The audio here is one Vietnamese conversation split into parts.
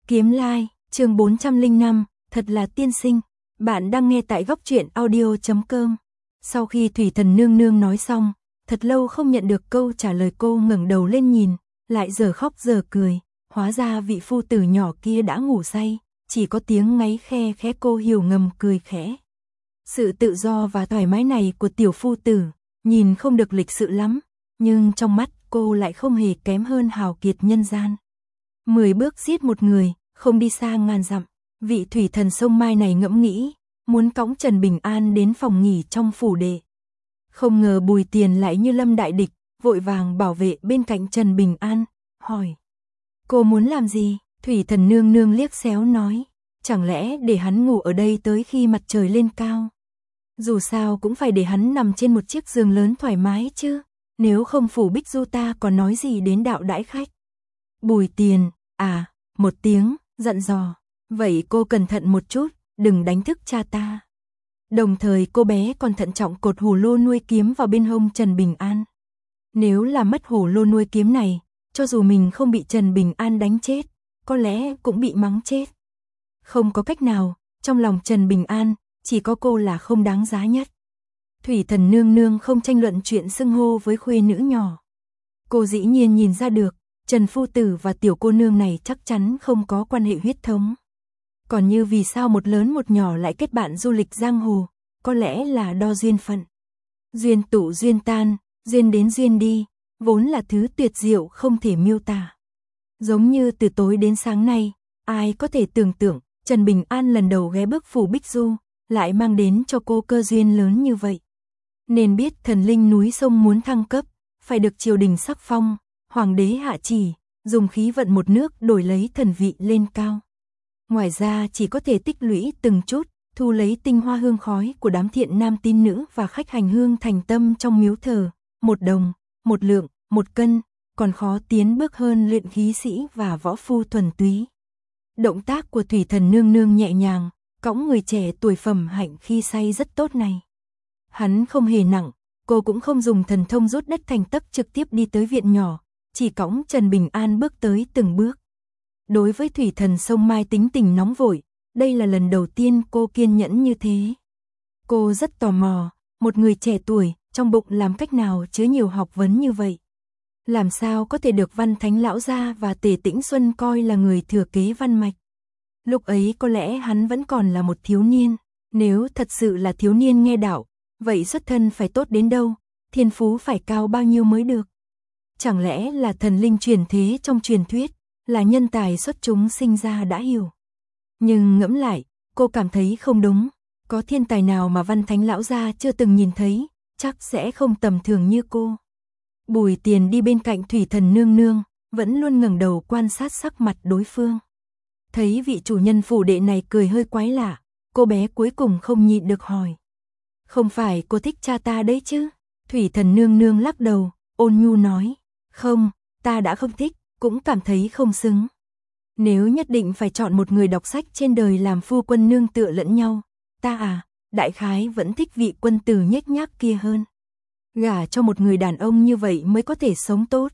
Kiếm Lai, chương 405, thật là tiên sinh. Bạn đang nghe tại góc truyện audio.com. Sau khi Thủy Thần nương nương nói xong, thật lâu không nhận được câu trả lời, cô ngẩng đầu lên nhìn, lại giờ khóc giờ cười, hóa ra vị phu tử nhỏ kia đã ngủ say, chỉ có tiếng ngáy khe khẽ, cô hiểu ngầm cười khẽ. Sự tự do và thoải mái này của tiểu phu tử, nhìn không được lịch sự lắm, nhưng trong mắt cô lại không hề kém hơn hào kiệt nhân gian. 10 bước giết một người, không đi xa ngàn dặm. Vị thủy thần sông Mai này ngẫm nghĩ, muốn cõng Trần Bình An đến phòng nghỉ trong phủ đệ. Không ngờ Bùi Tiền lại như lâm đại địch, vội vàng bảo vệ bên cạnh Trần Bình An, hỏi: cô muốn làm gì? Thủy thần nương nương liếc xéo nói: chẳng lẽ để hắn ngủ ở đây tới khi mặt trời lên cao? Dù sao cũng phải để hắn nằm trên một chiếc giường lớn thoải mái chứ, nếu không phủ Bích Du ta còn nói gì đến đạo đãi khách. Bùi Tiền, một tiếng, dặn dò: vậy cô cẩn thận một chút, đừng đánh thức cha ta. Đồng thời cô bé còn thận trọng cột hổ lô nuôi kiếm vào bên hông Trần Bình An. Nếu là mất hổ lô nuôi kiếm này, cho dù mình không bị Trần Bình An đánh chết, có lẽ cũng bị mắng chết. Không có cách nào, trong lòng Trần Bình An, chỉ có cô là không đáng giá nhất. Thủy thần nương nương không tranh luận chuyện xưng hô với khuê nữ nhỏ. Cô dĩ nhiên nhìn ra được, Trần phu tử và tiểu cô nương này chắc chắn không có quan hệ huyết thống. Còn như vì sao một lớn một nhỏ lại kết bạn du lịch giang hồ, có lẽ là đo duyên phận. Duyên tụ duyên tan, duyên đến duyên đi, vốn là thứ tuyệt diệu không thể miêu tả. Giống như từ tối đến sáng nay, ai có thể tưởng tượng, Trần Bình An lần đầu ghé bước phủ Bích Du, lại mang đến cho cô cơ duyên lớn như vậy. Nên biết thần linh núi sông muốn thăng cấp, phải được triều đình sắc phong, hoàng đế hạ chỉ, dùng khí vận một nước đổi lấy thần vị lên cao. Ngoài ra chỉ có thể tích lũy từng chút, thu lấy tinh hoa hương khói của đám thiện nam tín nữ và khách hành hương thành tâm trong miếu thờ, 1 đồng, 1 lượng, 1 cân, còn khó tiến bước hơn luyện khí sĩ và võ phu thuần túy. Động tác của thủy thần nương nương nhẹ nhàng, cõng người trẻ tuổi phẩm hạnh khi say rất tốt này. Hắn không hề nặng, cô cũng không dùng thần thông rút đất thành tấc trực tiếp đi tới viện nhỏ, chỉ cõng Trần Bình An bước tới từng bước. Đối với thủy thần sông Mai tính tình nóng vội, đây là lần đầu tiên cô kiên nhẫn như thế. Cô rất tò mò, một người trẻ tuổi, trong bụng làm cách nào chứa nhiều học vấn như vậy. Làm sao có thể được Văn Thánh lão gia và Tề Tĩnh Xuân coi là người thừa kế văn mạch. Lúc ấy có lẽ hắn vẫn còn là một thiếu niên, nếu thật sự là thiếu niên nghe đạo, vậy xuất thân phải tốt đến đâu, thiên phú phải cao bao nhiêu mới được. Chẳng lẽ là thần linh truyền thế trong truyền thuyết, là nhân tài xuất chúng sinh ra đã hiểu. Nhưng ngẫm lại, cô cảm thấy không đúng, có thiên tài nào mà Văn Thánh lão gia chưa từng nhìn thấy, chắc sẽ không tầm thường như cô. Bùi Tiền đi bên cạnh thủy thần nương nương, vẫn luôn ngẩng đầu quan sát sắc mặt đối phương. Thấy vị chủ nhân phủ đệ này cười hơi quái lạ, cô bé cuối cùng không nhịn được hỏi: không phải cô thích cha ta đấy chứ? Thủy thần nương nương lắc đầu, ôn nhu nói: không, ta đã không thích, cũng cảm thấy không xứng. Nếu nhất định phải chọn một người đọc sách trên đời làm phu quân nương tựa lẫn nhau, ta đại khái vẫn thích vị quân tử nhếch nhác kia hơn. Gả cho một người đàn ông như vậy mới có thể sống tốt.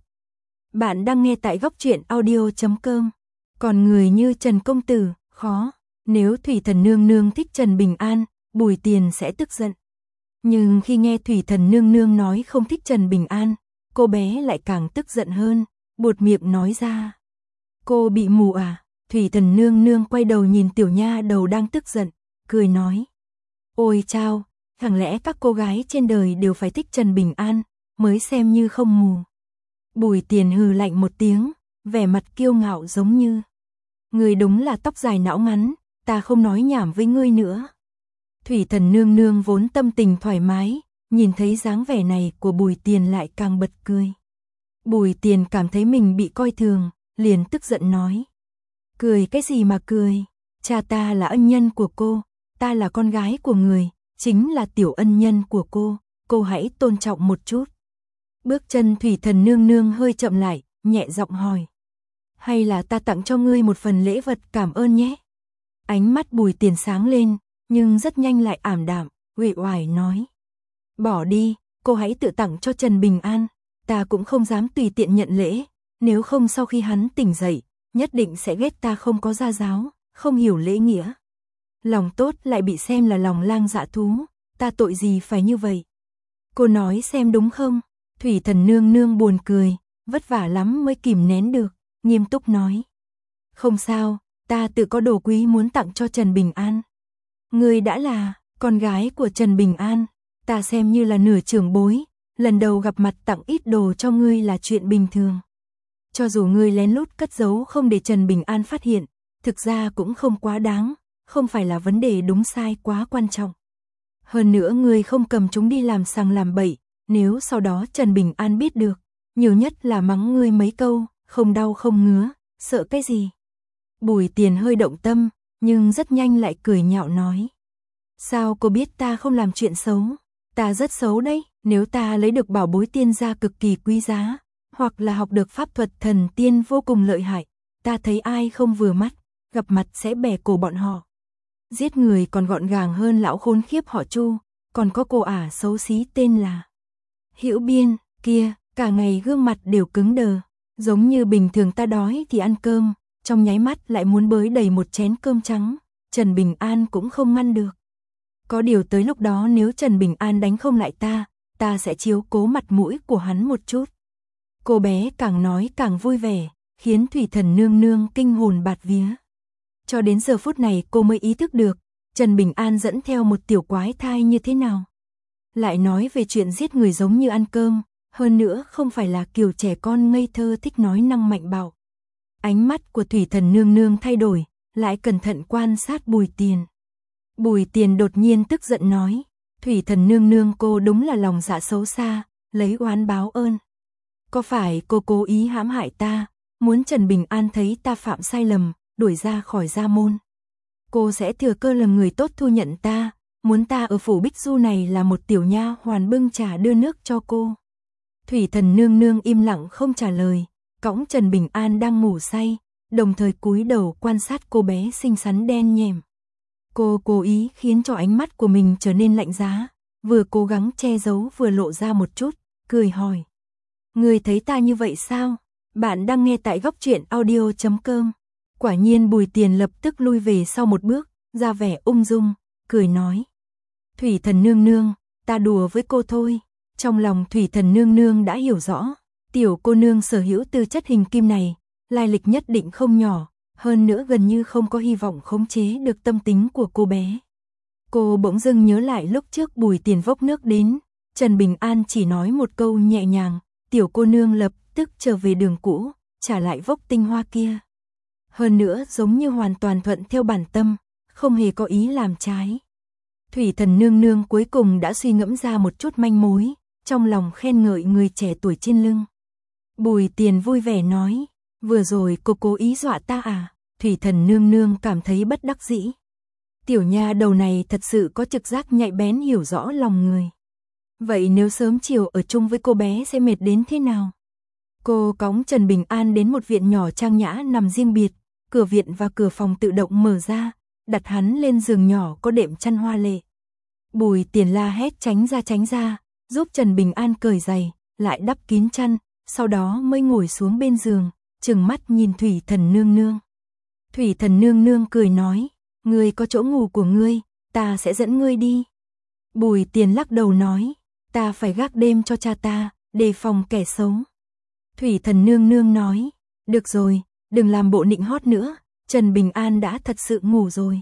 Bạn đang nghe tại góc truyện audio.com. Còn người như Trần công tử, khó. Nếu thủy thần nương nương thích Trần Bình An, Bùi Tiền sẽ tức giận. Nhưng khi nghe thủy thần nương nương nói không thích Trần Bình An, cô bé lại càng tức giận hơn, buột miệng nói ra: cô bị mù à? Thủy thần nương nương quay đầu nhìn tiểu nha đầu đang tức giận, cười nói: ôi chao, chẳng lẽ các cô gái trên đời đều phải thích Trần Bình An mới xem như không mù? Bùi Tiền hừ lạnh một tiếng, vẻ mặt kiêu ngạo giống như: người đúng là tóc dài não ngắn, ta không nói nhảm với ngươi nữa. Thủy thần nương nương vốn tâm tình thoải mái, nhìn thấy dáng vẻ này của Bùi Tiền lại càng bật cười. Bùi Tiền cảm thấy mình bị coi thường, liền tức giận nói: cười cái gì mà cười, cha ta là ân nhân của cô, ta là con gái của người, chính là tiểu ân nhân của cô hãy tôn trọng một chút. Bước chân thủy thần nương nương hơi chậm lại, nhẹ giọng hỏi: hay là ta tặng cho ngươi một phần lễ vật cảm ơn nhé? Ánh mắt Bùi Tiền sáng lên, nhưng rất nhanh lại ảm đạm, uể oải nói: bỏ đi, cô hãy tự tặng cho Trần Bình An, ta cũng không dám tùy tiện nhận lễ, nếu không sau khi hắn tỉnh dậy, nhất định sẽ ghét ta không có gia giáo, không hiểu lễ nghĩa. Lòng tốt lại bị xem là lòng lang dạ thú, ta tội gì phải như vậy? Cô nói xem đúng không? Thủy Thần nương nương buồn cười, vất vả lắm mới kìm nén được, nghiêm túc nói. Không sao, ta tự có đồ quý muốn tặng cho Trần Bình An. Ngươi đã là con gái của Trần Bình An, ta xem như là nửa trưởng bối, lần đầu gặp mặt tặng ít đồ cho ngươi là chuyện bình thường. Cho dù ngươi lén lút cất giấu không để Trần Bình An phát hiện, thực ra cũng không quá đáng, không phải là vấn đề đúng sai quá quan trọng. Hơn nữa ngươi không cầm chúng đi làm sằng làm bậy, nếu sau đó Trần Bình An biết được, nhiều nhất là mắng ngươi mấy câu, không đau không ngứa, sợ cái gì. Bùi Tiền hơi động tâm, nhưng rất nhanh lại cười nhạo nói. Sao cô biết ta không làm chuyện xấu? Ta rất xấu đấy, nếu ta lấy được bảo bối tiên gia cực kỳ quý giá, hoặc là học được pháp thuật thần tiên vô cùng lợi hại, ta thấy ai không vừa mắt, gặp mặt sẽ bẻ cổ bọn họ. Giết người còn gọn gàng hơn lão khốn khiếp họ Chu, còn có cô ả xấu xí tên là Hữu Biên, kia, cả ngày gương mặt đều cứng đờ, giống như bình thường ta đói thì ăn cơm, trong nháy mắt lại muốn bới đầy một chén cơm trắng, Trần Bình An cũng không ngăn được. Có điều tới lúc đó nếu Trần Bình An đánh không lại ta sẽ chiếu cố mặt mũi của hắn một chút. Cô bé càng nói càng vui vẻ, khiến Thủy Thần nương nương kinh hồn bạt vía. Cho đến giờ phút này cô mới ý thức được, Trần Bình An dẫn theo một tiểu quái thai như thế nào. Lại nói về chuyện giết người giống như ăn cơm, hơn nữa không phải là kiểu trẻ con ngây thơ thích nói năng mạnh bạo. Ánh mắt của Thủy Thần nương nương thay đổi, lại cẩn thận quan sát Bùi Tiền. Bùi Tiền đột nhiên tức giận nói, Thủy Thần nương nương cô đúng là lòng dạ xấu xa, lấy oán báo ơn. Có phải cô cố ý hãm hại ta, muốn Trần Bình An thấy ta phạm sai lầm, đuổi ra khỏi gia môn? Cô sẽ thừa cơ làm người tốt thu nhận ta, muốn ta ở phủ Bích Du này là một tiểu nha hoàn bưng trà đưa nước cho cô. Thủy Thần nương nương im lặng không trả lời, cõng Trần Bình An đang ngủ say, đồng thời cúi đầu quan sát cô bé xinh xắn đen nhèm. Cô cố ý khiến cho ánh mắt của mình trở nên lạnh giá, vừa cố gắng che giấu vừa lộ ra một chút, cười hỏi. Người thấy ta như vậy sao? Bạn đang nghe tại góc truyện audio.com. Quả nhiên Bùi Tiền lập tức lui về sau một bước, ra vẻ ung dung, cười nói. Thủy Thần nương nương, ta đùa với cô thôi. Trong lòng Thủy Thần nương nương đã hiểu rõ, tiểu cô nương sở hữu tư chất hình kim này, lai lịch nhất định không nhỏ, hơn nữa gần như không có hy vọng khống chế được tâm tính của cô bé. Cô bỗng dưng nhớ lại lúc trước Bùi Tiền vốc nước đến, Trần Bình An chỉ nói một câu nhẹ nhàng, tiểu cô nương lập tức trở về đường cũ, trả lại vốc tinh hoa kia. Hơn nữa giống như hoàn toàn thuận theo bản tâm, không hề có ý làm trái. Thủy Thần nương nương cuối cùng đã suy ngẫm ra một chút manh mối, trong lòng khen ngợi người trẻ tuổi trên lưng. Bùi Tiền vui vẻ nói, vừa rồi cô cố ý dọa ta à? Thủy Thần nương nương cảm thấy bất đắc dĩ. Tiểu nha đầu này thật sự có trực giác nhạy bén hiểu rõ lòng người. Vậy nếu sớm chiều ở chung với cô bé sẽ mệt đến thế nào? Cô cõng Trần Bình An đến một viện nhỏ trang nhã nằm riêng biệt, cửa viện và cửa phòng tự động mở ra, đặt hắn lên giường nhỏ có đệm chăn hoa lệ. Bùi Tiền la hét tránh ra, giúp Trần Bình An cởi giày, lại đắp kín chăn, sau đó mới ngồi xuống bên giường, trừng mắt nhìn Thủy Thần nương nương. Thủy Thần nương nương cười nói, ngươi có chỗ ngủ của ngươi, ta sẽ dẫn ngươi đi. Bùi Tiền lắc đầu nói, ta phải gác đêm cho cha ta, đề phòng kẻ xấu. Thủy Thần nương nương nói, được rồi, đừng làm bộ nịnh hót nữa, Trần Bình An đã thật sự ngủ rồi.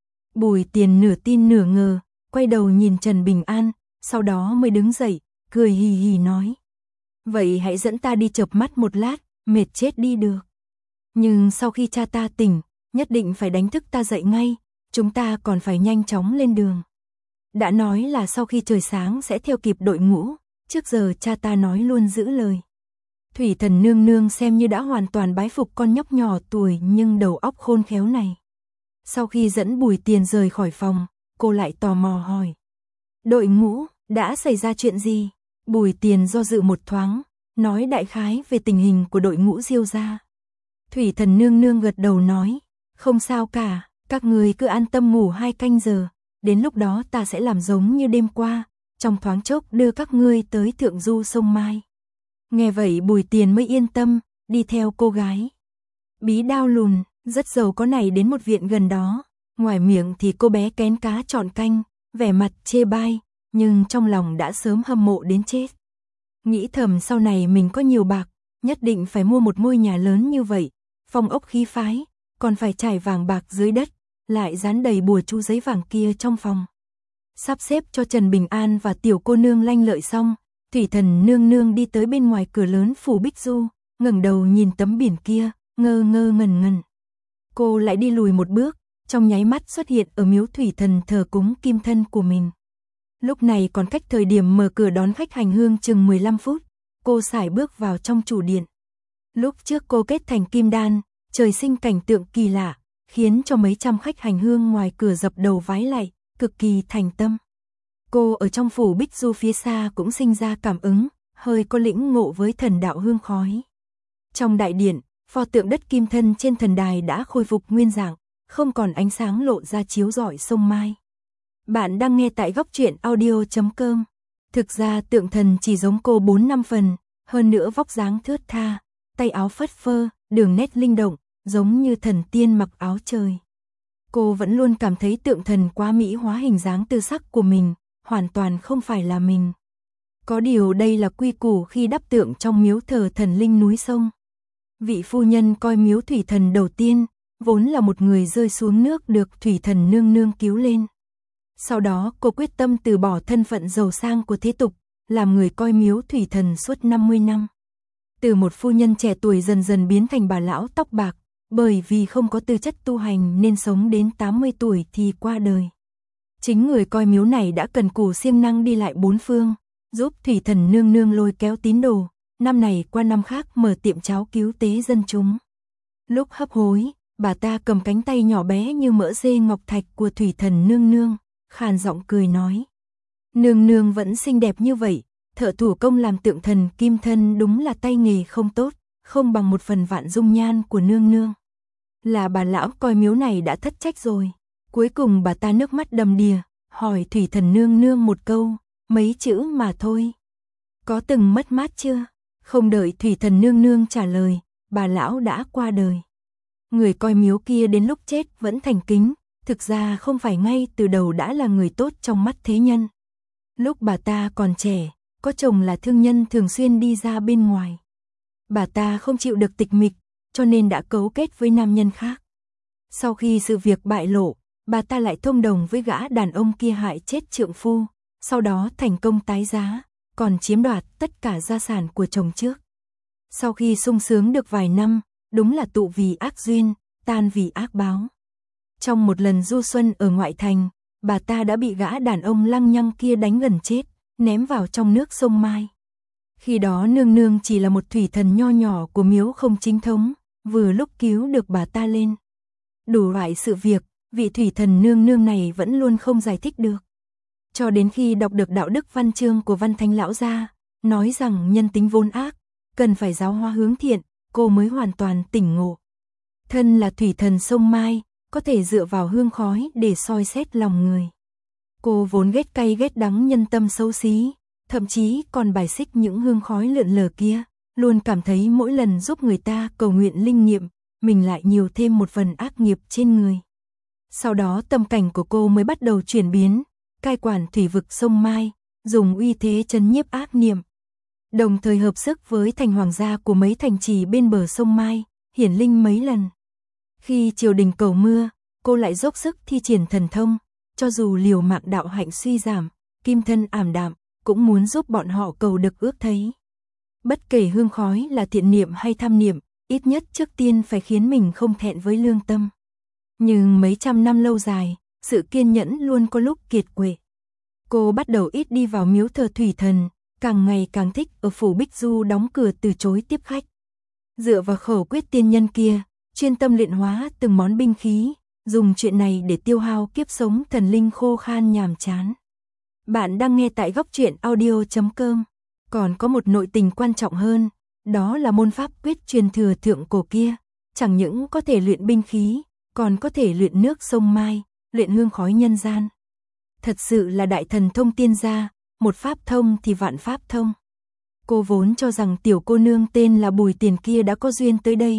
Bùi Tiền nửa tin nửa ngờ, quay đầu nhìn Trần Bình An, sau đó mới đứng dậy, cười hì hì nói. Vậy hãy dẫn ta đi chợp mắt một lát, mệt chết đi được. Nhưng sau khi cha ta tỉnh, nhất định phải đánh thức ta dậy ngay, chúng ta còn phải nhanh chóng lên đường. Đã nói là sau khi trời sáng sẽ theo kịp đội ngũ, trước giờ cha ta nói luôn giữ lời. Thủy Thần nương nương xem như đã hoàn toàn bái phục con nhóc nhỏ tuổi nhưng đầu óc khôn khéo này. Sau khi dẫn Bùi Tiền rời khỏi phòng, cô lại tò mò hỏi. Đội ngũ, đã xảy ra chuyện gì? Bùi Tiền do dự một thoáng, nói đại khái về tình hình của đội ngũ Diêu gia. Thủy Thần nương nương gật đầu nói, không sao cả, các người cứ an tâm ngủ 2 canh giờ, đến lúc đó ta sẽ làm giống như đêm qua, trong thoáng chốc đưa các ngươi tới thượng du sông Mai. Nghe vậy Bùi Tiền mới yên tâm, đi theo cô gái. Bí đao lùn, rất giàu có này đến một viện gần đó. Ngoài miệng thì cô bé kén cá chọn canh, vẻ mặt chê bai, nhưng trong lòng đã sớm hâm mộ đến chết. Nghĩ thầm sau này mình có nhiều bạc, nhất định phải mua một ngôi nhà lớn như vậy, phong ốc khí phái, còn phải trải vàng bạc dưới đất, lại dán đầy bùa chú giấy vàng kia trong phòng. Sắp xếp cho Trần Bình An và tiểu cô nương lanh lợi xong, thủy thần nương nương đi tới bên ngoài cửa lớn phủ Bích Du, ngẩng đầu nhìn tấm biển kia, ngơ ngơ ngẩn ngẩn. Cô lại đi lùi một bước, trong nháy mắt xuất hiện ở miếu thủy thần thờ cúng kim thân của mình. Lúc này còn cách thời điểm mở cửa đón khách hành hương chừng 15 phút, cô sải bước vào trong chủ điện. Lúc trước cô kết thành kim đan, trời sinh cảnh tượng kỳ lạ, khiến cho mấy trăm khách hành hương ngoài cửa dập đầu vái lạy, cực kỳ thành tâm. Cô ở trong phủ Bích Du phía xa cũng sinh ra cảm ứng, hơi có lĩnh ngộ với thần đạo hương khói. Trong đại điện, pho tượng đất kim thân trên thần đài đã khôi phục nguyên dạng, không còn ánh sáng lộ ra chiếu rọi sông Mai. Bạn đang nghe tại góc truyện audio.com. Thực ra tượng thần chỉ giống cô 4-5 phần, hơn nữa vóc dáng thướt tha, tay áo phất phơ, đường nét linh động, giống như thần tiên mặc áo trời. Cô vẫn luôn cảm thấy tượng thần quá mỹ hóa hình dáng tư sắc của mình, hoàn toàn không phải là mình. Có điều đây là quy củ khi đắp tượng trong miếu thờ thần linh núi sông. Vị phu nhân coi miếu thủy thần đầu tiên, vốn là một người rơi xuống nước được thủy thần nương nương cứu lên. Sau đó cô quyết tâm từ bỏ thân phận giàu sang của thế tục, làm người coi miếu thủy thần suốt 50 năm. Từ một phu nhân trẻ tuổi dần dần biến thành bà lão tóc bạc, bởi vì không có tư chất tu hành nên sống đến 80 tuổi thì qua đời. Chính người coi miếu này đã cần cù siêng năng đi lại bốn phương, giúp thủy thần nương nương lôi kéo tín đồ, năm này qua năm khác mở tiệm cháo cứu tế dân chúng. Lúc hấp hối, bà ta cầm cánh tay nhỏ bé như mỡ dê ngọc thạch của thủy thần nương nương, khàn giọng cười nói: "Nương nương vẫn xinh đẹp như vậy, thợ thủ công làm tượng thần kim thân đúng là tay nghề không tốt, không bằng một phần vạn dung nhan của nương nương." Là bà lão coi miếu này đã thất trách rồi. Cuối cùng bà ta nước mắt đầm đìa, hỏi thủy thần nương nương một câu, mấy chữ mà thôi: "Có từng mất mát chưa?" Không đợi thủy thần nương nương trả lời, bà lão đã qua đời. Người coi miếu kia đến lúc chết vẫn thành kính, thực ra không phải ngay từ đầu đã là người tốt trong mắt thế nhân. Lúc bà ta còn trẻ, có chồng là thương nhân thường xuyên đi ra bên ngoài. Bà ta không chịu được tịch mịch, cho nên đã cấu kết với nam nhân khác. Sau khi sự việc bại lộ, bà ta lại thông đồng với gã đàn ông kia hại chết trượng phu, sau đó thành công tái giá, còn chiếm đoạt tất cả gia sản của chồng trước. Sau khi sung sướng được vài năm, đúng là tụ vì ác duyên, tan vì ác báo. Trong một lần du xuân ở ngoại thành, bà ta đã bị gã đàn ông lăng nhăng kia đánh gần chết, ném vào trong nước sông Mai. Khi đó nương nương chỉ là một thủy thần nho nhỏ của miếu không chính thống, vừa lúc cứu được bà ta lên. Đủ loại sự việc, vị thủy thần nương nương này vẫn luôn không giải thích được. Cho đến khi đọc được đạo đức văn chương của Văn Thánh lão gia, nói rằng nhân tính vốn ác, cần phải giáo hóa hướng thiện, cô mới hoàn toàn tỉnh ngộ. Thân là thủy thần sông Mai, có thể dựa vào hương khói để soi xét lòng người. Cô vốn ghét cay ghét đắng nhân tâm xấu xí, thậm chí còn bài xích những hương khói lượn lờ kia, luôn cảm thấy mỗi lần giúp người ta cầu nguyện linh nghiệm, mình lại nhiều thêm một phần ác nghiệp trên người. Sau đó tâm cảnh của cô mới bắt đầu chuyển biến, cai quản thủy vực sông Mai, dùng uy thế trấn nhiếp ác niệm. Đồng thời hợp sức với thành hoàng gia của mấy thành trì bên bờ sông Mai, hiển linh mấy lần. Khi triều đình cầu mưa, cô lại dốc sức thi triển thần thông, cho dù liều mạng đạo hạnh suy giảm, kim thân ảm đạm, cũng muốn giúp bọn họ cầu được ước thấy. Bất kể hương khói là thiện niệm hay tham niệm, ít nhất trước tiên phải khiến mình không thẹn với lương tâm. Nhưng mấy trăm năm lâu dài, sự kiên nhẫn luôn có lúc kiệt quệ. Cô bắt đầu ít đi vào miếu thờ thủy thần, càng ngày càng thích ở phủ Bích Du đóng cửa từ chối tiếp khách. Dựa vào khẩu quyết tiên nhân kia, chuyên tâm luyện hóa từng món binh khí, dùng chuyện này để tiêu hao kiếp sống thần linh khô khan nhàm chán. Bạn đang nghe tại góc truyện audio.com. Còn có một nội tình quan trọng hơn, đó là môn pháp quyết truyền thừa thượng cổ kia, chẳng những có thể luyện binh khí, còn có thể luyện nước sông Mai, luyện hương khói nhân gian. Thật sự là đại thần thông tiên gia, một pháp thông thì vạn pháp thông. Cô vốn cho rằng tiểu cô nương tên là Bùi Tiền kia đã có duyên tới đây,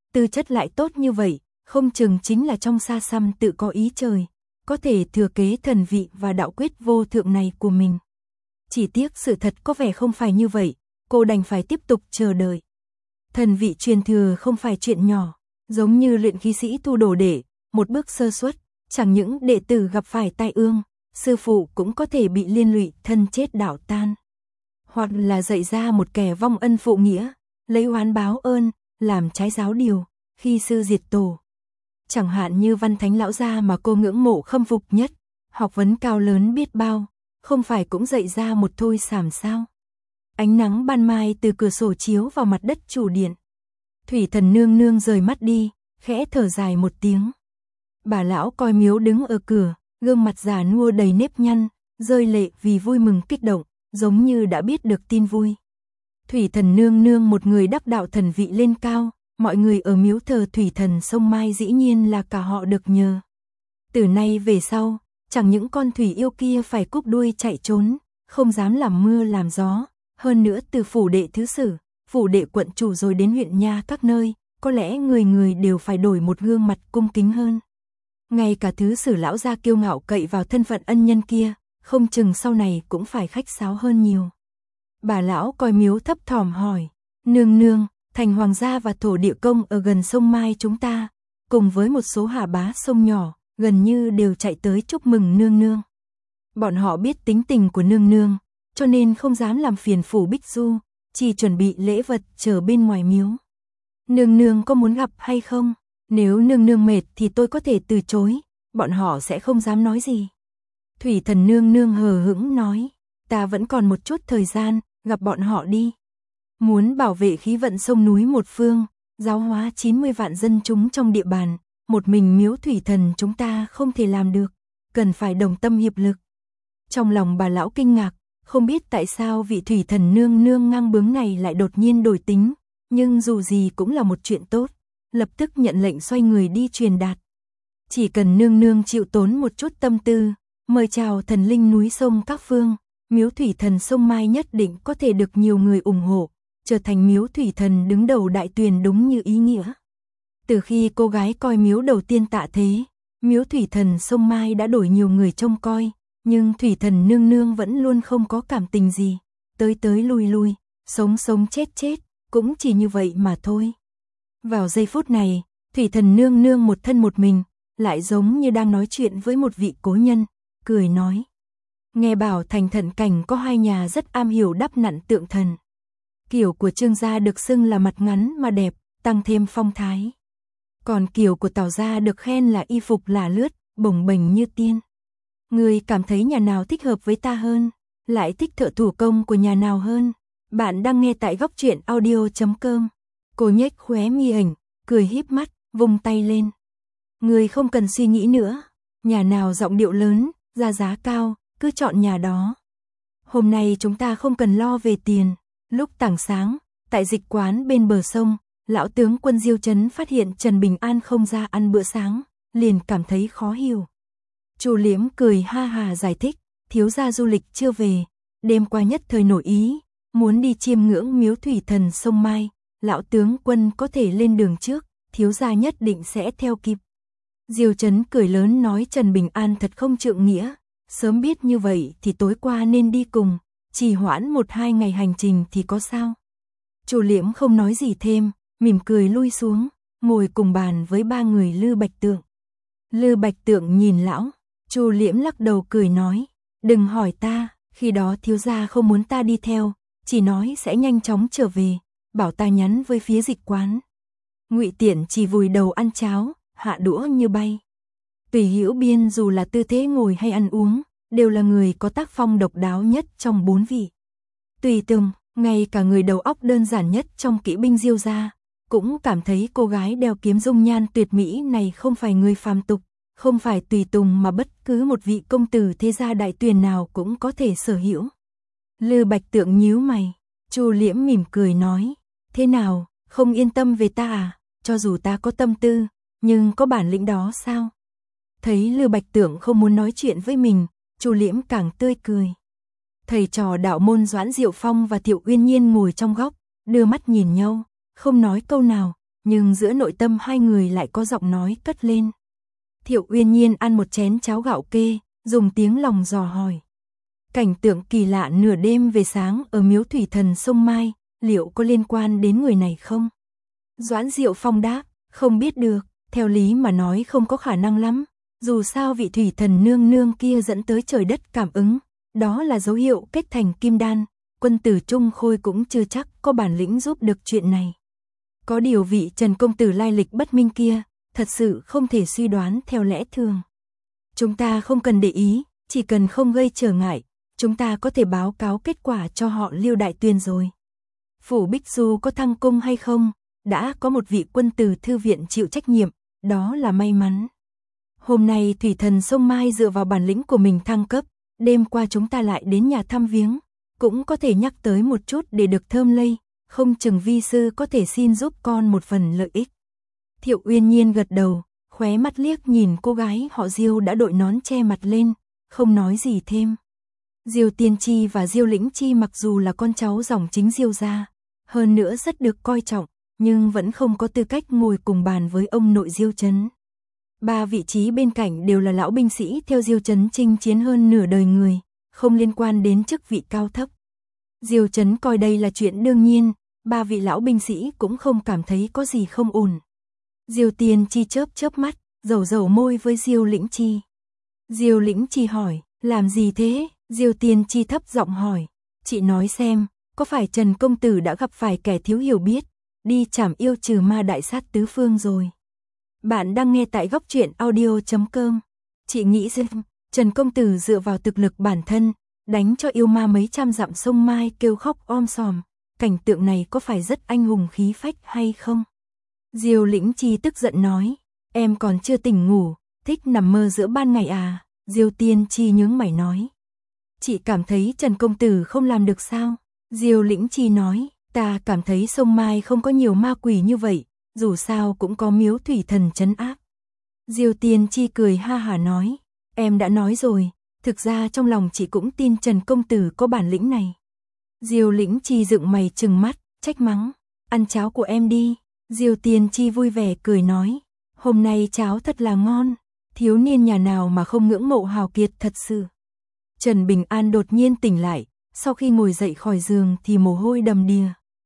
tư chất lại tốt như vậy, không chừng chính là trong xa xăm tự có ý trời, có thể thừa kế thần vị và đạo quyết vô thượng này của mình. Chỉ tiếc sự thật có vẻ không phải như vậy, cô đành phải tiếp tục chờ đợi. Thần vị truyền thừa không phải chuyện nhỏ, giống như luyện khí sĩ thu đồ đệ, một bước sơ suất, chẳng những đệ tử gặp phải tai ương, sư phụ cũng có thể bị liên lụy thân chết đạo tan. Hoặc là dạy ra một kẻ vong ân phụ nghĩa, lấy oán báo ơn, làm trái giáo điều, khi sư diệt tổ. Chẳng hạn như Văn Thánh lão gia mà cô ngưỡng mộ khâm phục nhất, học vấn cao lớn biết bao, không phải cũng dạy ra một thôi sàm sao. Ánh nắng ban mai từ cửa sổ chiếu vào mặt đất chủ điện. Thủy Thần nương nương rời mắt đi, khẽ thở dài một tiếng. Bà lão coi miếu đứng ở cửa, gương mặt già nua đầy nếp nhăn, rơi lệ vì vui mừng kích động, giống như đã biết được tin vui. Thủy Thần nương nương một người đắc đạo thần vị lên cao, mọi người ở miếu thờ Thủy Thần sông Mai dĩ nhiên là cả họ được nhờ. Từ nay về sau, chẳng những con thủy yêu kia phải cúp đuôi chạy trốn, không dám làm mưa làm gió, hơn nữa từ phủ đệ thứ sử, phủ đệ quận chủ rồi đến huyện nha các nơi, có lẽ người người đều phải đổi một gương mặt cung kính hơn. Ngay cả thứ sử lão gia kiêu ngạo cậy vào thân phận ân nhân kia, không chừng sau này cũng phải khách sáo hơn nhiều. Bà lão coi miếu thấp thỏm hỏi, nương nương, thành hoàng gia và thổ địa công ở gần sông Mai chúng ta, cùng với một số hà bá sông nhỏ, gần như đều chạy tới chúc mừng nương nương. Bọn họ biết tính tình của nương nương, cho nên không dám làm phiền phủ Bích Du, chỉ chuẩn bị lễ vật chờ bên ngoài miếu. Nương nương có muốn gặp hay không? Nếu nương nương mệt thì tôi có thể từ chối, bọn họ sẽ không dám nói gì. Thủy Thần nương nương hờ hững nói, ta vẫn còn một chút thời gian, gặp bọn họ đi. Muốn bảo vệ khí vận sông núi một phương, giáo hóa 90 vạn dân chúng trong địa bàn, một mình miếu Thủy Thần chúng ta không thể làm được, cần phải đồng tâm hiệp lực. Trong lòng bà lão kinh ngạc, không biết tại sao vị Thủy Thần nương nương ngang bướng này lại đột nhiên đổi tính, nhưng dù gì cũng là một chuyện tốt, lập tức nhận lệnh xoay người đi truyền đạt. Chỉ cần nương nương chịu tốn một chút tâm tư, mời chào thần linh núi sông các phương, miếu Thủy Thần sông Mai nhất định có thể được nhiều người ủng hộ, trở thành miếu Thủy Thần đứng đầu đại tuyền đúng như ý nghĩa. Từ khi cô gái coi miếu đầu tiên tạ thế, miếu Thủy Thần sông Mai đã đổi nhiều người trông coi, nhưng Thủy Thần nương nương vẫn luôn không có cảm tình gì, tới tới lui lui, sống sống chết chết, cũng chỉ như vậy mà thôi. Vào giây phút này, Thủy Thần nương nương một thân một mình, lại giống như đang nói chuyện với một vị cố nhân, cười nói. Nghe bảo thành Thận Cảnh có hai nhà rất am hiểu đắp nặn tượng thần. Kiểu của Trương gia được xưng là mặt ngắn mà đẹp, tăng thêm phong thái. Còn kiểu của Tào gia được khen là y phục lả lướt, bồng bềnh như tiên. Người cảm thấy nhà nào thích hợp với ta hơn, lại thích thợ thủ công của nhà nào hơn? Bạn đang nghe tại Góc Truyện Audio.com. Cô nhếch khóe mi ảnh, cười híp mắt, vung tay lên. Người không cần suy nghĩ nữa, nhà nào giọng điệu lớn, ra giá cao, cứ chọn nhà đó. Hôm nay chúng ta không cần lo về tiền. Lúc tảng sáng, tại dịch quán bên bờ sông, lão tướng quân Diêu Chấn phát hiện Trần Bình An không ra ăn bữa sáng, liền cảm thấy khó hiểu. Chu Liễm cười ha hà giải thích, thiếu gia du lịch chưa về, đêm qua nhất thời nổi ý, muốn đi chiêm ngưỡng miếu Thủy Thần sông Mai, lão tướng quân có thể lên đường trước, thiếu gia nhất định sẽ theo kịp. Diêu Chấn cười lớn nói Trần Bình An thật không trượng nghĩa, sớm biết như vậy thì tối qua nên đi cùng, trì hoãn 1-2 ngày hành trình thì có sao. Chu Liễm không nói gì thêm, mỉm cười lui xuống, ngồi cùng bàn với ba người Lư Bạch Tượng. Lư Bạch Tượng nhìn lão, Chu Liễm lắc đầu cười nói, đừng hỏi ta, khi đó thiếu gia không muốn ta đi theo, chỉ nói sẽ nhanh chóng trở về, bảo ta nhắn với phía dịch quán. Ngụy Tiện chỉ vùi đầu ăn cháo, hạ đũa như bay. Tùy Hữu Biên dù là tư thế ngồi hay ăn uống, đều là người có tác phong độc đáo nhất trong 4 vị. Tùy Tùng, ngay cả người đầu óc đơn giản nhất trong kỵ binh Diêu gia, cũng cảm thấy cô gái đeo kiếm dung nhan tuyệt mỹ này không phải người phàm tục, không phải tùy tùng mà bất cứ một vị công tử thế gia đại tuyền nào cũng có thể sở hữu. Lư Bạch Tượng nhíu mày, Chu Liễm mỉm cười nói, thế nào, không yên tâm về ta à, cho dù ta có tâm tư, nhưng có bản lĩnh đó sao? Thấy Lư Bạch Tượng không muốn nói chuyện với mình, Chu Liễm càng tươi cười. Thầy trò đạo môn Doãn Diệu Phong và Thiệu Uyên Nhiên ngồi trong góc, đưa mắt nhìn nhau, không nói câu nào, nhưng giữa nội tâm hai người lại có giọng nói cất lên. Thiệu Uyên Nhiên ăn một chén cháo gạo kê, dùng tiếng lòng dò hỏi. Cảnh tượng kỳ lạ nửa đêm về sáng ở miếu thủy thần sông Mai, liệu có liên quan đến người này không? Doãn Diệu Phong đáp, không biết được, theo lý mà nói không có khả năng lắm. Dù sao vị thủy thần nương nương kia dẫn tới trời đất cảm ứng, đó là dấu hiệu kết thành kim đan, quân tử Trung Khôi cũng chưa chắc có bản lĩnh giúp được chuyện này. Có điều vị Trần công tử lai lịch bất minh kia, thật sự không thể suy đoán theo lẽ thường. Chúng ta không cần để ý, chỉ cần không gây trở ngại, chúng ta có thể báo cáo kết quả cho họ Liêu Đại Tuyên rồi. Phủ Bích Du có thăng cung hay không, đã có một vị quân từ thư viện chịu trách nhiệm, đó là may mắn. Hôm nay thủy thần sông Mai dựa vào bản lĩnh của mình thăng cấp, đêm qua chúng ta lại đến nhà thăm viếng, cũng có thể nhắc tới một chút để được thơm lây, không chừng vi sư có thể xin giúp con một phần lợi ích. Thiệu Uyên Nhiên gật đầu, khóe mắt liếc nhìn cô gái họ Diêu đã đội nón che mặt lên, không nói gì thêm. Diêu Tiên Chi và Diêu Lĩnh Chi mặc dù là con cháu dòng chính Diêu gia, hơn nữa rất được coi trọng, nhưng vẫn không có tư cách ngồi cùng bàn với ông nội Diêu Trấn. Ba vị trí bên cạnh đều là lão binh sĩ theo Diêu Trấn chinh chiến hơn nửa đời người, không liên quan đến chức vị cao thấp. Diêu Trấn coi đây là chuyện đương nhiên, ba vị lão binh sĩ cũng không cảm thấy có gì không ổn. Diêu Tiên Chi chớp chớp mắt, dầu môi với Diêu Lĩnh Chi. Diêu Lĩnh Chi hỏi, làm gì thế? Diêu Tiên Chi thấp giọng hỏi, chị nói xem, có phải Trần công tử đã gặp phải kẻ thiếu hiểu biết, đi trảm yêu trừ ma đại sát tứ phương rồi? Bạn đang nghe tại góc truyện audio.com. Chị nghĩ xem, Trần công tử dựa vào thực lực bản thân, đánh cho yêu ma mấy trăm dặm sông Mai kêu khóc om sòm, cảnh tượng này có phải rất anh hùng khí phách hay không? Diêu Lĩnh Chi tức giận nói, em còn chưa tỉnh ngủ, thích nằm mơ giữa ban ngày à? Diêu Tiên Chi nhướng mày nói, chị cảm thấy Trần công tử không làm được sao? Diêu Lĩnh Chi nói, ta cảm thấy sông Mai không có nhiều ma quỷ như vậy, dù sao cũng có miếu thủy thần trấn áp. Diêu Tiên Chi cười ha hả nói, em đã nói rồi, thực ra trong lòng chị cũng tin Trần công tử có bản lĩnh này. Diêu Lĩnh Chi dựng mày trừng mắt, trách mắng, ăn cháo của em đi. Diêu Tiên Chi vui vẻ cười nói, hôm nay cháo thật là ngon, thiếu niên nhà nào mà không ngưỡng mộ hào kiệt thật sự. Trần Bình An đột nhiên tỉnh lại, sau khi ngồi dậy khỏi giường thì mồ hôi đầm đìa.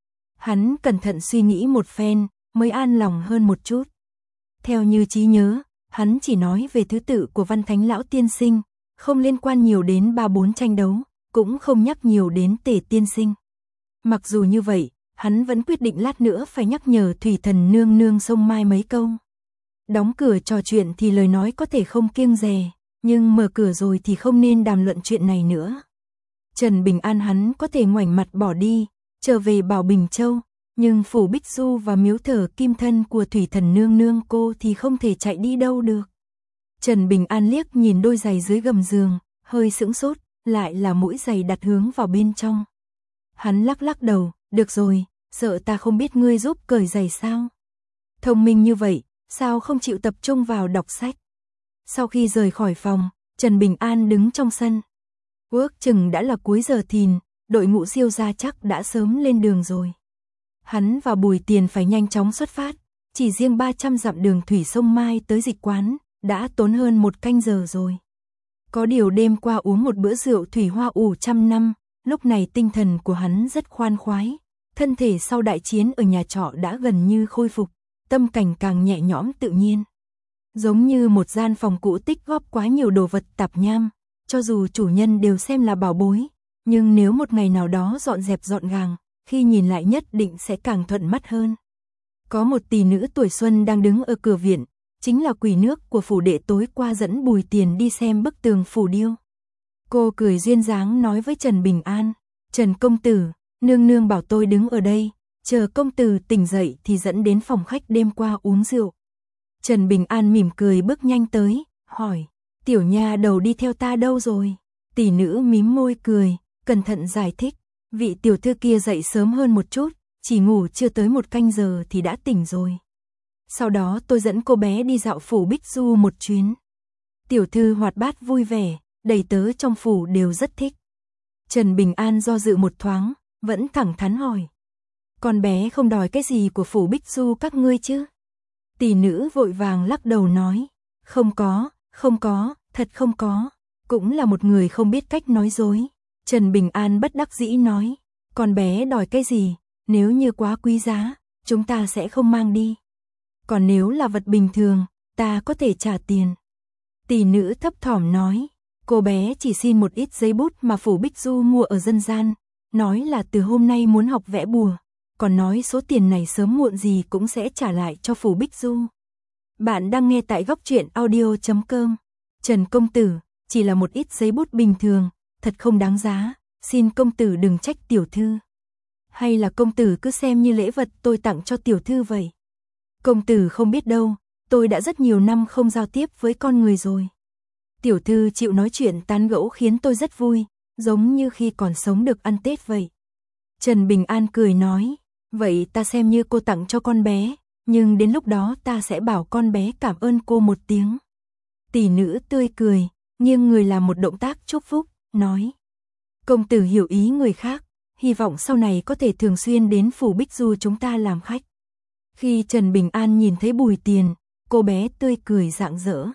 Hắn cẩn thận suy nghĩ một phen, mới an lòng hơn một chút. Theo như trí nhớ, hắn chỉ nói về thứ tự của Văn Thánh lão tiên sinh, không liên quan nhiều đến 3-4 tranh đấu, cũng không nhắc nhiều đến Tề tiên sinh. Mặc dù như vậy, hắn vẫn quyết định lát nữa phải nhắc nhở thủy thần nương nương sông Mai mấy câu. Đóng cửa trò chuyện thì lời nói có thể không kiêng dè, nhưng mở cửa rồi thì không nên đàm luận chuyện này nữa. Trần Bình An hắn có thể ngoảnh mặt bỏ đi, trở về Bảo Bình Châu, nhưng phủ Bích Du và miếu thờ kim thân của thủy thần nương nương cô thì không thể chạy đi đâu được. Trần Bình An liếc nhìn đôi giày dưới gầm giường, hơi sững sốt, lại là mũi giày đặt hướng vào bên trong. Hắn lắc lắc đầu, được rồi, sợ ta không biết ngươi giúp cởi giày sao? Thông minh như vậy, sao không chịu tập trung vào đọc sách? Sau khi rời khỏi phòng, Trần Bình An đứng trong sân. Ước chừng đã là cuối giờ thìn, đội ngũ Diêu gia chắc đã sớm lên đường rồi. Hắn và Bùi Tiền phải nhanh chóng xuất phát, chỉ riêng 300 dặm đường thủy sông Mai tới dịch quán, đã tốn hơn 1 canh giờ rồi. Có điều đêm qua uống một bữa rượu thủy hoa ủ trăm năm, lúc này tinh thần của hắn rất khoan khoái, thân thể sau đại chiến ở nhà trọ đã gần như khôi phục, tâm cảnh càng nhẹ nhõm tự nhiên. Giống như một gian phòng cũ tích góp quá nhiều đồ vật tạp nham, cho dù chủ nhân đều xem là bảo bối, nhưng nếu một ngày nào đó dọn dẹp gọn gàng, khi nhìn lại nhất định sẽ càng thuận mắt hơn. Có một tỷ nữ tuổi xuân đang đứng ở cửa viện, chính là quỷ nước của phủ đệ tối qua dẫn Bùi Tiền đi xem bức tường phủ điêu. Cô cười duyên dáng nói với Trần Bình An, Trần công tử, nương nương bảo tôi đứng ở đây, chờ công tử tỉnh dậy thì dẫn đến phòng khách đêm qua uống rượu. Trần Bình An mỉm cười bước nhanh tới, hỏi, tiểu nha đầu đi theo ta đâu rồi? Tỷ nữ mím môi cười, cẩn thận giải thích, vị tiểu thư kia dậy sớm hơn một chút, chỉ ngủ chưa tới 1 canh giờ thì đã tỉnh rồi. Sau đó tôi dẫn cô bé đi dạo phủ Bích Du một chuyến. Tiểu thư hoạt bát vui vẻ, đầy tớ trong phủ đều rất thích. Trần Bình An do dự một thoáng, vẫn thẳng thắn hỏi, Con bé không đòi cái gì của Phủ Bích Du các ngươi chứ? Tỷ nữ vội vàng lắc đầu nói, không có, thật không có. Cũng là một người không biết cách nói dối. Trần Bình An bất đắc dĩ nói, con bé đòi cái gì, nếu như quá quý giá, chúng ta sẽ không mang đi. Còn nếu là vật bình thường, ta có thể trả tiền. Tỷ nữ thấp thỏm nói, cô bé chỉ xin một ít giấy bút mà Phủ Bích Du mua ở dân gian, nói là từ hôm nay muốn học vẽ bùa, còn nói số tiền này sớm muộn gì cũng sẽ trả lại cho Phủ Bích Du. Bạn đang nghe tại góc truyện audio.com. Trần công tử, chỉ là một ít giấy bút bình thường, thật không đáng giá, xin công tử đừng trách tiểu thư. Hay là công tử cứ xem như lễ vật tôi tặng cho tiểu thư vậy. Công tử không biết đâu, tôi đã rất nhiều năm không giao tiếp với con người rồi. Tiểu thư chịu nói chuyện tán gẫu khiến tôi rất vui, giống như khi còn sống được ăn Tết vậy. Trần Bình An cười nói, vậy ta xem như cô tặng cho con bé, nhưng đến lúc đó ta sẽ bảo con bé cảm ơn cô một tiếng. Tỷ nữ tươi cười, nghiêng người làm một động tác chúc phúc, nói. Công tử hiểu ý người khác, hy vọng sau này có thể thường xuyên đến Phủ Bích Du chúng ta làm khách. Khi Trần Bình An nhìn thấy Bùi Tiền, cô bé tươi cười rạng rỡ.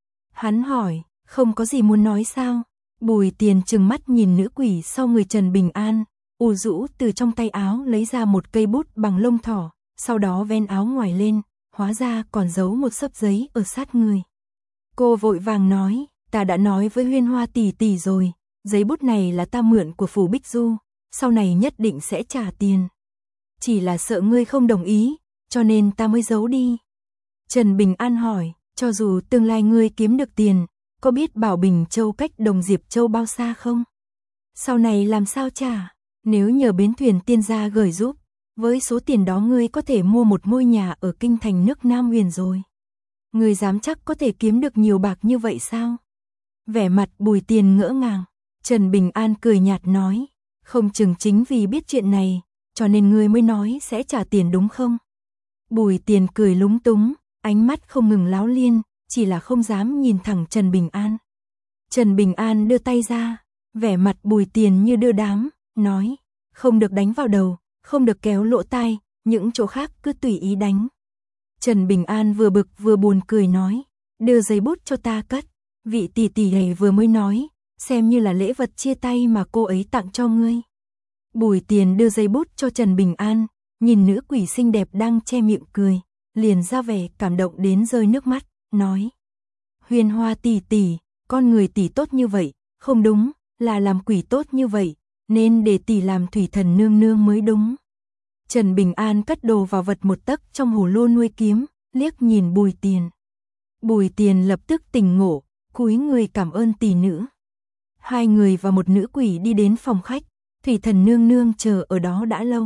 Hắn hỏi, không có gì muốn nói sao? Bùi Tiền trừng mắt nhìn nữ quỷ sau người Trần Bình An, ù rũ từ trong tay áo lấy ra một cây bút bằng lông thỏ, sau đó ven áo ngoài lên, hóa ra còn giấu một xấp giấy ở sát người. Cô vội vàng nói, ta đã nói với Huyên Hoa tỷ tỷ rồi, giấy bút này là ta mượn của Phủ Bích Du, sau này nhất định sẽ trả tiền. Chỉ là sợ ngươi không đồng ý, cho nên ta mới giấu đi. Trần Bình An hỏi, cho dù tương lai ngươi kiếm được tiền, có biết Bảo Bình Châu cách Đồng Diệp Châu bao xa không? Sau này làm sao trả? Nếu nhờ bến thuyền tiên gia gửi giúp, với số tiền đó ngươi có thể mua một ngôi nhà ở kinh thành nước Nam Huyền rồi. Ngươi dám chắc có thể kiếm được nhiều bạc như vậy sao? Vẻ mặt Bùi Tiền ngỡ ngàng. Trần Bình An cười nhạt nói, không chừng chính vì biết chuyện này, cho nên ngươi mới nói sẽ trả tiền đúng không? Bùi Tiền cười lúng túng, ánh mắt không ngừng láo liên, chỉ là không dám nhìn thẳng Trần Bình An. Trần Bình An đưa tay ra, vẻ mặt Bùi Tiền như đưa đám, nói, không được đánh vào đầu, không được kéo lỗ tai, những chỗ khác cứ tùy ý đánh. Trần Bình An vừa bực vừa buồn cười nói, đưa giấy bút cho ta cất, vị tỷ tỷ này vừa mới nói, xem như là lễ vật chia tay mà cô ấy tặng cho ngươi. Bùi Tiền đưa giấy bút cho Trần Bình An, nhìn nữ quỷ xinh đẹp đang che miệng cười, liền ra vẻ cảm động đến rơi nước mắt, nói. Huyên Hoa tỷ tỷ, con người tỷ tốt như vậy, không đúng, là làm quỷ tốt như vậy, nên để tỷ làm thủy thần nương nương mới đúng. Trần Bình An cất đồ vào vật một tấc trong hồ lô nuôi kiếm, liếc nhìn Bùi Tiền. Bùi Tiền lập tức tỉnh ngộ, cúi người cảm ơn tỷ nữ. Hai người và một nữ quỷ đi đến phòng khách, thủy thần nương nương chờ ở đó đã lâu.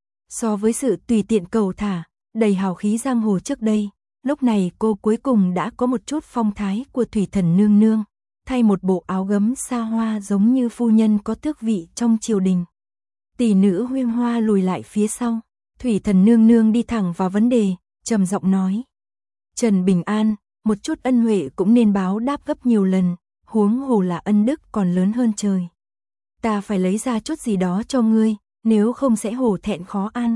So với sự tùy tiện cầu thả, đầy hào khí giang hồ trước đây, lúc này cô cuối cùng đã có một chút phong thái của thủy thần nương nương, thay một bộ áo gấm xa hoa giống như phu nhân có tước vị trong triều đình. Tỷ nữ Huyên Hoa lùi lại phía sau, thủy thần nương nương đi thẳng vào vấn đề, trầm giọng nói. Trần Bình An, một chút ân huệ cũng nên báo đáp gấp nhiều lần, huống hồ là ân đức còn lớn hơn trời. Ta phải lấy ra chút gì đó cho ngươi, nếu không sẽ hổ thẹn khó ăn.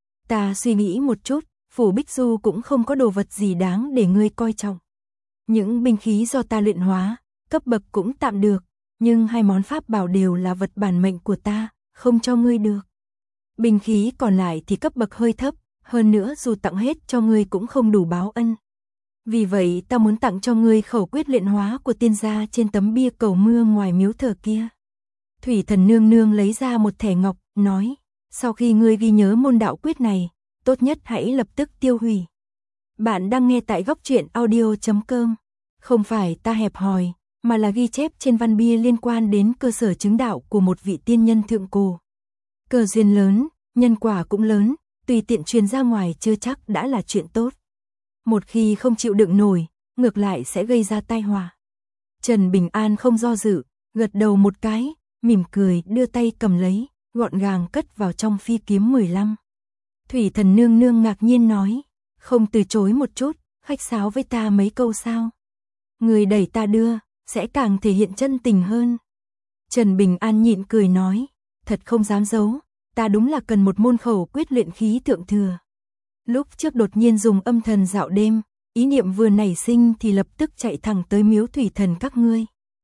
Ta suy nghĩ một chút, Phủ Bích Du cũng không có đồ vật gì đáng để ngươi coi trọng. Những binh khí do ta luyện hóa, cấp bậc cũng tạm được, nhưng hai món pháp bảo đều là vật bản mệnh của ta, không cho ngươi được. Binh khí còn lại thì cấp bậc hơi thấp, hơn nữa dù tặng hết cho ngươi cũng không đủ báo ân. Vì vậy ta muốn tặng cho ngươi khẩu quyết luyện hóa của tiên gia trên tấm bia cầu mưa ngoài miếu thờ kia. Thủy thần nương nương lấy ra một thẻ ngọc, nói, sau khi ngươi ghi nhớ môn đạo quyết này, tốt nhất hãy lập tức tiêu hủy. Bạn đang nghe tại góc truyện audio.com. Không phải ta hẹp hòi, mà là ghi chép trên văn bia liên quan đến cơ sở chứng đạo của một vị tiên nhân thượng cổ. Cơ duyên lớn, nhân quả cũng lớn, tùy tiện truyền ra ngoài chưa chắc đã là chuyện tốt. Một khi không chịu đựng nổi, ngược lại sẽ gây ra tai họa. Trần Bình An không do dự, gật đầu một cái, mỉm cười đưa tay cầm lấy, gọn gàng cất vào trong phi kiếm 15. Thủy thần nương nương ngạc nhiên nói, không từ chối một chút, khách sáo với ta mấy câu sao. Người đẩy ta đưa, sẽ càng thể hiện chân tình hơn. Trần Bình An nhịn cười nói, thật không dám giấu, ta đúng là cần một môn khẩu quyết luyện khí thượng thừa. Lúc trước đột nhiên dùng âm thần dạo đêm, ý niệm vừa nảy sinh thì lập tức chạy thẳng tới miếu thủy thần các ngươi.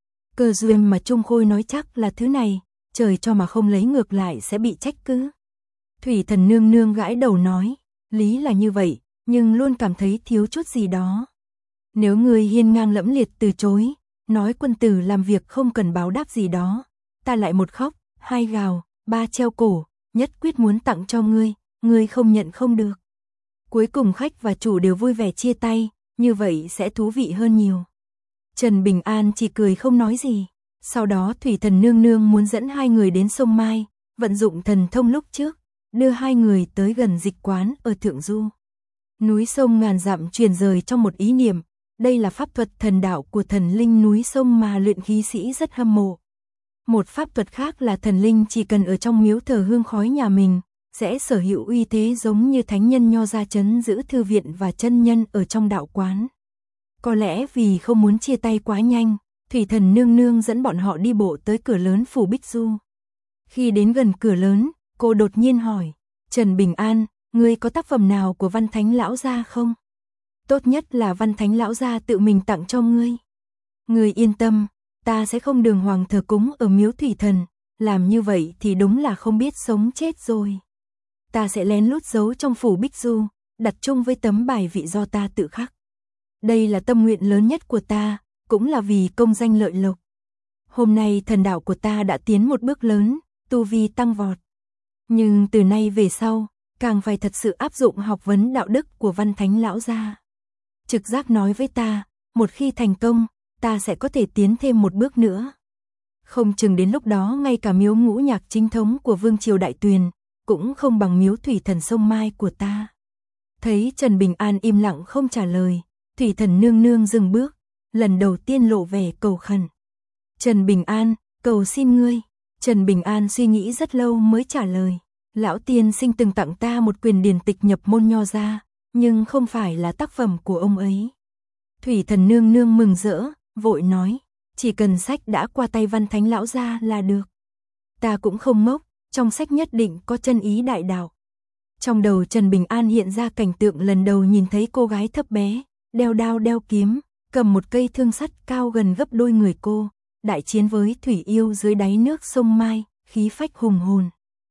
Cơ duyên mà Trung Khôi nói chắc là thứ này, trời cho mà không lấy ngược lại sẽ bị trách cứ. Thủy thần nương nương gãi đầu nói, lý là như vậy, nhưng luôn cảm thấy thiếu chút gì đó. Nếu ngươi hiên ngang lẫm liệt từ chối, nói quân tử làm việc không cần báo đáp gì đó, ta lại một khóc, hai gào, ba treo cổ, nhất quyết muốn tặng cho ngươi không nhận không được. Cuối cùng khách và chủ đều vui vẻ chia tay, như vậy sẽ thú vị hơn nhiều. Trần Bình An chỉ cười không nói gì. Sau đó Thủy thần nương nương muốn dẫn hai người đến sông Mai, vận dụng thần thông lúc trước, đưa hai người tới gần dịch quán ở Thượng Du. Núi sông ngàn dặm truyền rời trong một ý niệm, đây là pháp thuật thần đạo của thần linh núi sông mà luyện khí sĩ rất hâm mộ. Một pháp thuật khác là thần linh chỉ cần ở trong miếu thờ hương khói nhà mình, sẽ sở hữu uy thế giống như thánh nhân Nho ra trấn giữ thư viện và chân nhân ở trong đạo quán. Có lẽ vì không muốn chia tay quá nhanh, Thủy thần nương nương dẫn bọn họ đi bộ tới cửa lớn phủ Bích Du. Khi đến gần cửa lớn, cô đột nhiên hỏi, Trần Bình An, ngươi có tác phẩm nào của Văn Thánh lão gia không? Tốt nhất là Văn Thánh lão gia tự mình tặng cho ngươi. Ngươi yên tâm, ta sẽ không đường hoàng thờ cúng ở miếu thủy thần, làm như vậy thì đúng là không biết sống chết rồi. Ta sẽ lén lút giấu trong phủ Bích Du, đặt chung với tấm bài vị do ta tự khắc. Đây là tâm nguyện lớn nhất của ta, cũng là vì công danh lợi lộc. Hôm nay thần đạo của ta đã tiến một bước lớn, tu vi tăng vọt. Nhưng từ nay về sau, càng phải thật sự áp dụng học vấn đạo đức của Văn Thánh lão gia. Trực giác nói với ta, một khi thành công, ta sẽ có thể tiến thêm một bước nữa. Không chừng đến lúc đó ngay cả miếu ngũ nhạc chính thống của Vương triều Đại Tuyền, cũng không bằng miếu thủy thần sông Mai của ta. Thấy Trần Bình An im lặng không trả lời, Thủy thần nương nương dừng bước, lần đầu tiên lộ vẻ cầu khẩn. Trần Bình An, cầu xin ngươi. Trần Bình An suy nghĩ rất lâu mới trả lời. Lão tiên sinh từng tặng ta một quyền điển tịch nhập môn Nho ra, nhưng không phải là tác phẩm của ông ấy. Thủy thần nương nương mừng rỡ, vội nói, chỉ cần sách đã qua tay Văn Thánh lão gia là được. Ta cũng không ngốc, trong sách nhất định có chân ý đại đạo. Trong đầu Trần Bình An hiện ra cảnh tượng lần đầu nhìn thấy cô gái thấp bé, đeo đao đeo kiếm, cầm một cây thương sắt cao gần gấp đôi người cô, đại chiến với thủy yêu dưới đáy nước sông Mai, khí phách hùng hồn.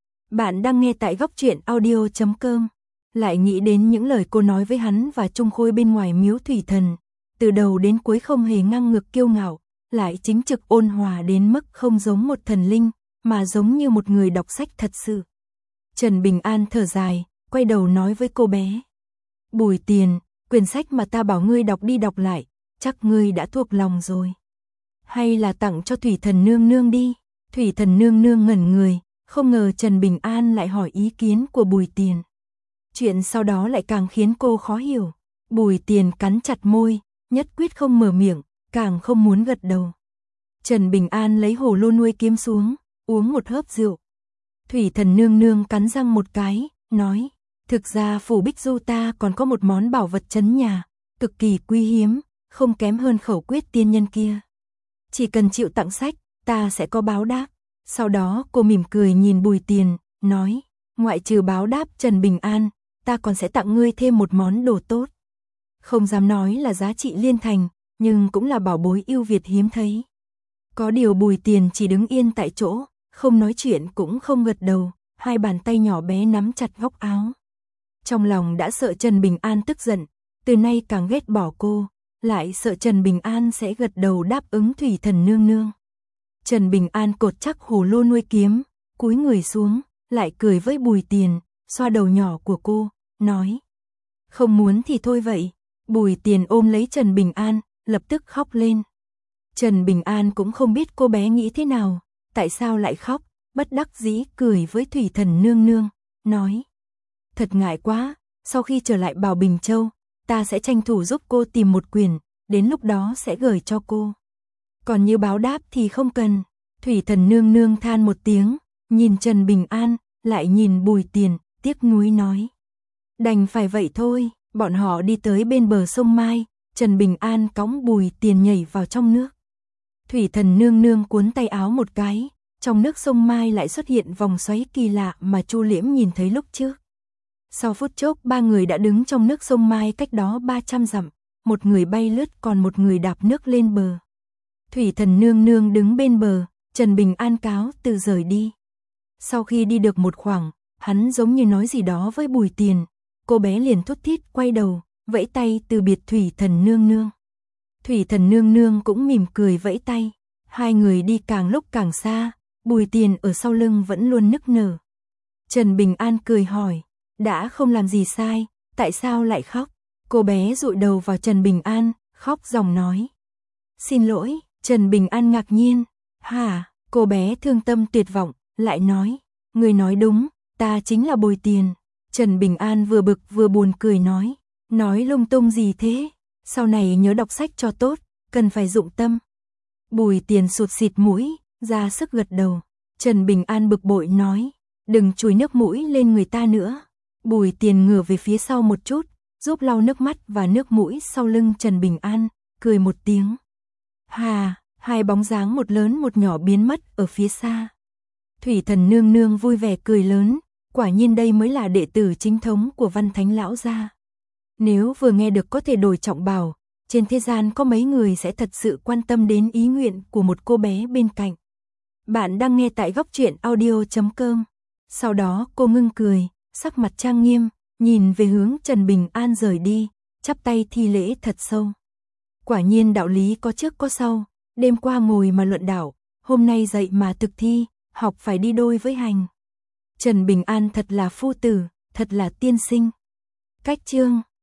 Bạn đang nghe tại góc truyện audio.com, lại nghĩ đến những lời cô nói với hắn và Trung Khôi bên ngoài miếu thủy thần, từ đầu đến cuối không hề ngang ngược kiêu ngạo, lại chính trực ôn hòa đến mức không giống một thần linh, mà giống như một người đọc sách thật sự. Trần Bình An thở dài, quay đầu nói với cô bé, Bùi Tiền, quyển sách mà ta bảo ngươi đọc đi đọc lại, chắc ngươi đã thuộc lòng rồi. Hay là tặng cho Thủy thần nương nương đi. Thủy thần nương nương ngẩn người, không ngờ Trần Bình An lại hỏi ý kiến của Bùi Tiền. Chuyện sau đó lại càng khiến cô khó hiểu. Bùi Tiền cắn chặt môi, nhất quyết không mở miệng, càng không muốn gật đầu. Trần Bình An lấy hồ lô nuôi kiếm xuống, uống một hớp rượu. Thủy thần nương nương cắn răng một cái, nói, thực ra phủ Bích Du ta còn có một món bảo vật trấn nhà, cực kỳ quý hiếm, không kém hơn khẩu quyết tiên nhân kia. Chỉ cần chịu tặng sách, ta sẽ có báo đáp. Sau đó cô mỉm cười nhìn Bùi Tiền, nói, ngoại trừ báo đáp Trần Bình An, ta còn sẽ tặng ngươi thêm một món đồ tốt. Không dám nói là giá trị liên thành, nhưng cũng là bảo bối ưu việt hiếm thấy. Có điều Bùi Tiền chỉ đứng yên tại chỗ, không nói chuyện cũng không gật đầu, hai bàn tay nhỏ bé nắm chặt góc áo. Trong lòng đã sợ Trần Bình An tức giận, từ nay càng ghét bỏ cô, lại sợ Trần Bình An sẽ gật đầu đáp ứng Thủy thần nương nương. Trần Bình An cột chắc hồ lô nuôi kiếm, cúi người xuống, lại cười với Bùi Tiền, xoa đầu nhỏ của cô, nói, không muốn thì thôi vậy. Bùi Tiền ôm lấy Trần Bình An, lập tức khóc lên. Trần Bình An cũng không biết cô bé nghĩ thế nào, tại sao lại khóc, bất đắc dĩ cười với Thủy thần nương nương, nói, thật ngại quá, sau khi trở lại Bảo Bình Châu, ta sẽ tranh thủ giúp cô tìm một quyển, đến lúc đó sẽ gửi cho cô. Còn như báo đáp thì không cần. Thủy thần nương nương than một tiếng, nhìn Trần Bình An, lại nhìn Bùi Tiền, tiếc nuối nói, đành phải vậy thôi. Bọn họ đi tới bên bờ sông Mai, Trần Bình An cõng Bùi Tiền nhảy vào trong nước. Thủy thần nương nương cuốn tay áo một cái, trong nước sông Mai lại xuất hiện vòng xoáy kỳ lạ mà Chu Liễm nhìn thấy lúc trước. Sau phút chốc ba người đã đứng trong nước sông Mai cách đó 300 dặm, một người bay lướt còn một người đạp nước lên bờ. Thủy Thần nương nương đứng bên bờ, Trần Bình An cáo từ rời đi. Sau khi đi được một khoảng, hắn giống như nói gì đó với Bùi Tiền, cô bé liền thút thít quay đầu, vẫy tay từ biệt Thủy Thần nương nương. Thủy Thần nương nương cũng mỉm cười vẫy tay, hai người đi càng lúc càng xa, Bùi Tiền ở sau lưng vẫn luôn nức nở. Trần Bình An cười hỏi, đã không làm gì sai, tại sao lại khóc? Cô bé dụi đầu vào Trần Bình An, khóc ròng nói. Xin lỗi, Trần Bình An ngạc nhiên. Hả? Cô bé thương tâm tuyệt vọng, lại nói. Người nói đúng, ta chính là Bùi Tiền. Trần Bình An vừa bực vừa buồn cười nói. Nói lung tung gì thế? Sau này nhớ đọc sách cho tốt, cần phải dụng tâm. Bùi Tiền sụt xịt mũi, ra sức gật đầu. Trần Bình An bực bội nói. Đừng chùi nước mũi lên người ta nữa. Bùi Tiền ngửa về phía sau một chút, giúp lau nước mắt và nước mũi sau lưng Trần Bình An, cười một tiếng. Hà, hai bóng dáng một lớn một nhỏ biến mất ở phía xa. Thủy Thần nương nương vui vẻ cười lớn, quả nhiên đây mới là đệ tử chính thống của Văn Thánh lão gia. Nếu vừa nghe được có thể đổi trọng bào, trên thế gian có mấy người sẽ thật sự quan tâm đến ý nguyện của một cô bé bên cạnh. Bạn đang nghe tại Góc Truyện Audio.com. Sau đó cô ngưng cười, sắc mặt trang nghiêm, nhìn về hướng Trần Bình An rời đi, chắp tay thi lễ thật sâu. Quả nhiên đạo lý có trước có sau, đêm qua ngồi mà luận đạo, hôm nay dậy mà thực thi, học phải đi đôi với hành. Trần Bình An thật là phu tử, thật là tiên sinh. Cách chương